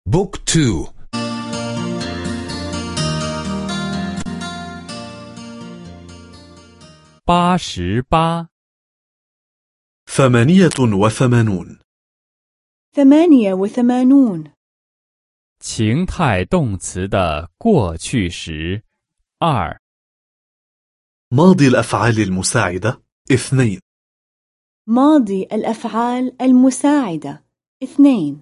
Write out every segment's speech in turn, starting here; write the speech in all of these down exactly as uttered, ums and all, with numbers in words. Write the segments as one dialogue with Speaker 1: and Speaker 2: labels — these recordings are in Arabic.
Speaker 1: بوك تو.
Speaker 2: 八十八，
Speaker 3: ثمانية وثمانون.
Speaker 4: ثمانية وثمانون.
Speaker 2: 情态动词的过去时。二，
Speaker 3: ماضي الأفعال المساعدة اثنين.
Speaker 4: ماضي الأفعال المساعدة اثنين.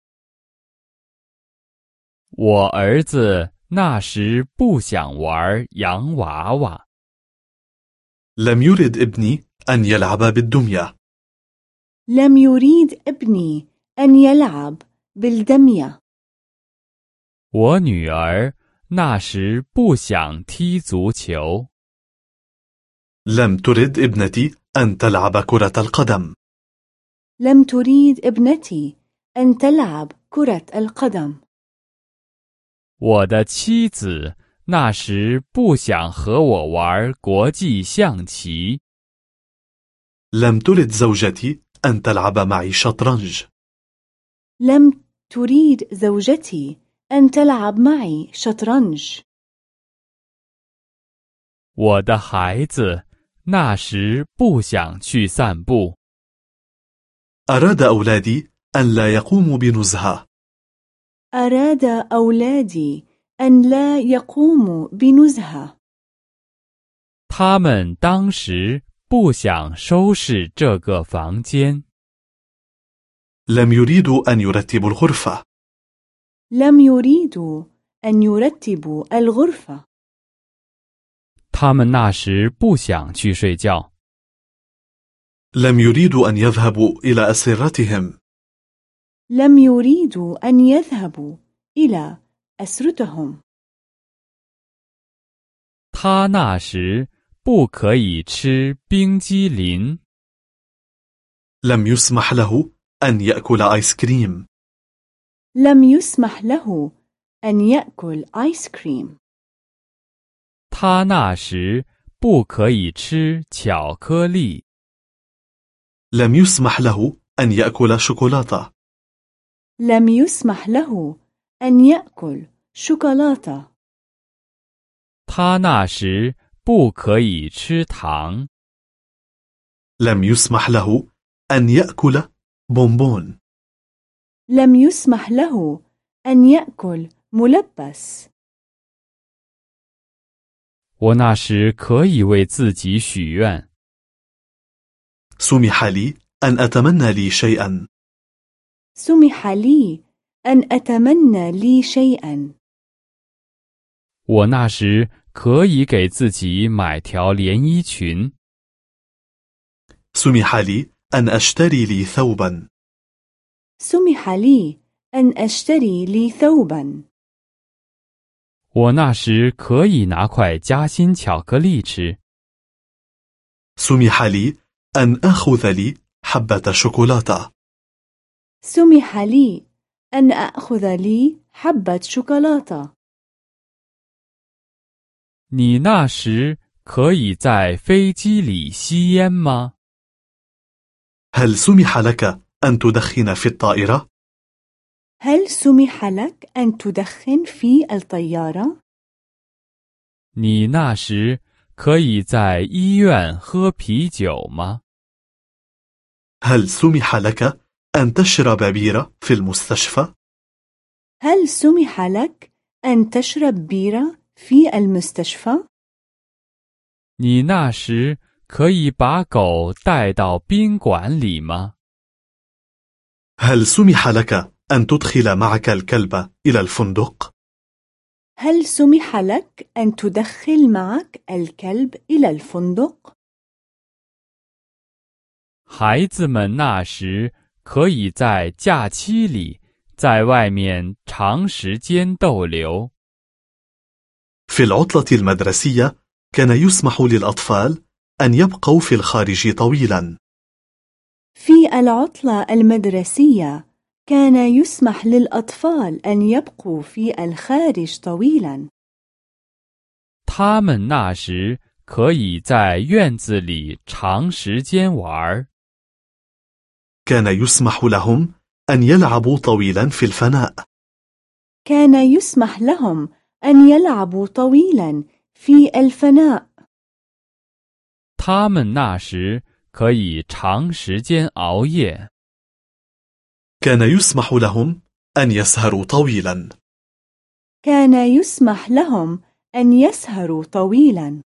Speaker 2: 我儿子那时不想玩洋娃娃。
Speaker 3: لم يرد ابني أن يلعب بالدمية.
Speaker 4: لم يريد ابني أن يلعب بالدمية.
Speaker 2: 我女儿那时不想踢足球。
Speaker 3: لم ترد ابنتي أن تلعب كرة القدم.
Speaker 4: لم تريد ابنتي أن تلعب كرة القدم.
Speaker 2: 我的妻子那时不想和我玩国际象棋。
Speaker 3: لم ترد زوجتي أن تلعب معي شطرنج.
Speaker 4: لم تريد زوجتي أن تلعب معي شطرنج.
Speaker 2: 我的孩子那时不想去散步。
Speaker 3: أراد أولادي أن لا يقوموا بنزهة.
Speaker 4: أراد أولادي أن لا يقوموا بنزهة.
Speaker 2: 他们当时不想收拾这个房间。
Speaker 3: لم يريدوا أن يرتبوا الغرفة.
Speaker 4: لم يريدوا أن يرتبوا الغرفة.
Speaker 2: 他们那时不想去睡觉。
Speaker 3: لم يريدوا أن يذهبوا إلى أسرتهم.
Speaker 4: لم يريدوا أن يذهبوا إلى أسرتهم.
Speaker 2: 他那时不可以吃冰激凌。
Speaker 3: لم يسمح له أن يأكل آيس كريم.
Speaker 4: لم يسمح له أن يأكل آيس كريم.
Speaker 2: 他那时不可以吃巧克力。
Speaker 3: لم يسمح له أن يأكل شوكولاتة.
Speaker 4: لم يسمح له أن يأكل شوكولاتة.
Speaker 2: 他那时不可以吃糖。
Speaker 3: لم يسمح له أن يأكل بونبون.
Speaker 4: لم يسمح له أن يأكل ملبس.
Speaker 2: 我那时可以为自己许愿。
Speaker 3: سمح لي أن أتمنى لي شيئا.
Speaker 4: سمح لي أن أتمنى لي شيئا.
Speaker 2: 我那时可以给自己买条连衣裙。
Speaker 3: سمح لي أن أشتري لي ثوبا.
Speaker 4: سمح لي أن أشتري لي ثوبا.
Speaker 2: 我那时可以拿块夹心巧克力吃。
Speaker 3: سمح لي أن أخذ لي حبة شوكولاتة.
Speaker 4: سمح لي أن أخذ لي حبة شوكولاتة.
Speaker 2: 你那时可以在飞机里吸烟吗？
Speaker 3: هل سمح لك أن تدخن في الطائرة؟
Speaker 4: هل سمح لك أن تدخن في الطيارة؟
Speaker 2: 你那时可以在医院喝啤酒吗？
Speaker 3: هل سمح لك أن تشرب بيرة في المستشفى؟
Speaker 4: هل سمح لك أن تشرب بيرة في المستشفى؟
Speaker 2: 你那时可以把狗带到宾馆里吗？
Speaker 3: هل سمح لك أن تدخل معك الكلب إلى الفندق؟
Speaker 4: هل سمح لك أن تدخل معك الكلب إلى الفندق؟
Speaker 2: 孩子们那时可以在假期里在外面长时间逗留。
Speaker 3: في العطلة المدرسية كان يسمح للأطفال أن يبقوا في الخارج طويلا.
Speaker 4: في العطلة المدرسية كان يسمح للأطفال أن يبقوا في الخارج طويلا.
Speaker 2: 他们那时可以在院子里长时间玩。
Speaker 3: كان يسمح لهم أن يلعبوا طويلا في الفناء.
Speaker 4: كان يسمح لهم أن يلعبوا طويلا في الفناء.
Speaker 2: 他们那时可以长时间熬夜。
Speaker 3: كان يسمح لهم أن يسهروا طويلا.
Speaker 4: كان يسمح لهم أن يسهروا طويلا.